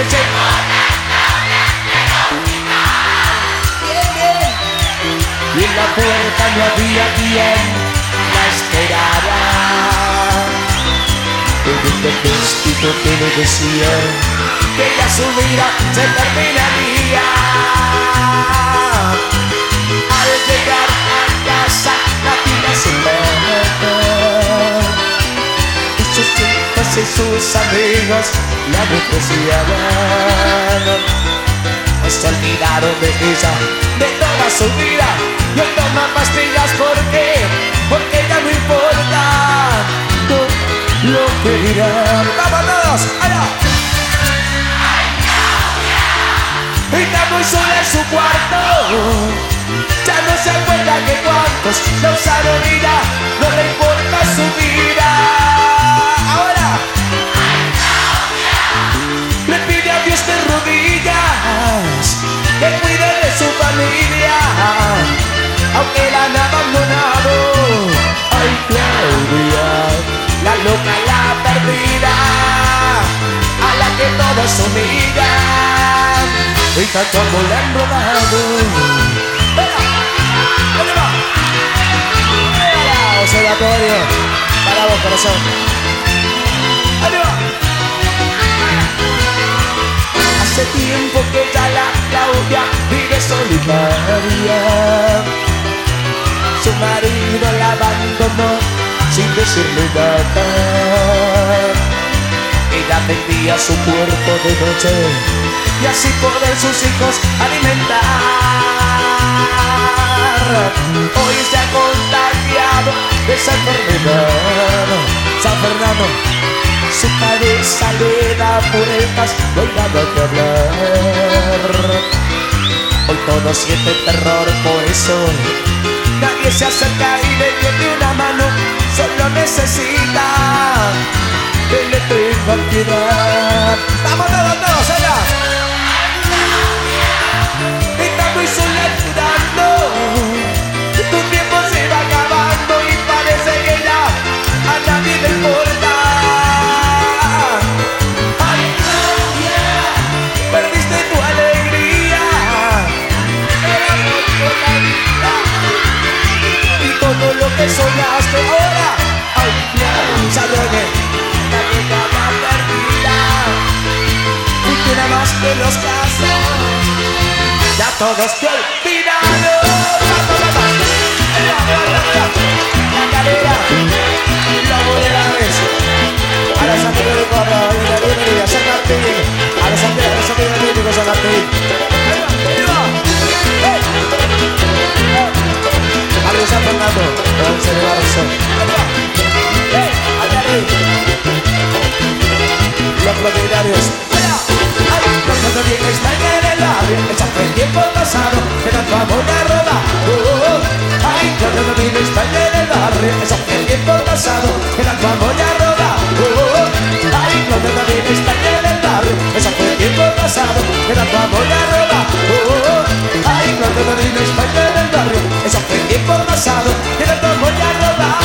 Y en la puerta no había quien la esperara. Pero un vestido que le decía que ya su vida se terminaría. Al llegar a casa la tía se muere. Y sus hijos y sus amigos la despreciaban. Se olvidaron de ella, de toda su vida. Y hoy toma pastillas, ¿por qué? Porque ya no importa todo lo que dirán. ¡Vamos todos! ¡Allá! Y está muy sola en su cuarto. Ya no se acuerda que cuantos la usaron y ya no le importa su vida. Ahora le pide a Dios de rodillas que cuide de su familia, aunque la han abandonado. Ay, Claudia, la loca, la perdida, a la que todos humillan, y tanto amor le han robado. ¿Dónde va? Observatorio, para vos, corazón. ¿Dónde va? Hace tiempo que ya la Claudia vive solitaria. Su marido la abandonó sin decirle nada. Ella vendía su cuerpo de noche y así poder sus hijos alimentar. Hoy se ha contagiado de esa enfermedad. San Fernando, su cabeza le da vueltas, no hay nada que hablar. Hoy todo siente terror, por eso nadie se acerca y le tiende una mano. Solo necesita que le tengan piedad. ¡Vamos todos allá! Está muy sola llorando. Tu tiempo se va acabando y parece que ya a nadie le importa. Ay, Claudia, perdiste tu alegría, el amor por la vida y todo lo que soñaste ahora. Ay, Claudia, Salone, la vieja la perdida. Fuiste nada más que los casos, ya todos te olvidaron. La cadera, la bolera es a la Santiago de Córdoba, y la bienvenida a San Martín, a la Santiago de San Martín. A los San Fernando, con celebración. Los propietarios. Cuando bien está en el barrio, esa fue el tiempo pasado, que tanto amor me ha robado. Ay, cuando bien está en el barrio, esa fue el tiempo pasado, que tanto amor me ha robado. Ay, cuando bien está en el barrio, esa fue el tiempo pasado, que tanto amor me ha robado. Ay, cuando bien está en el barrio, esa fue el tiempo pasado, que tanto amor me ha robado.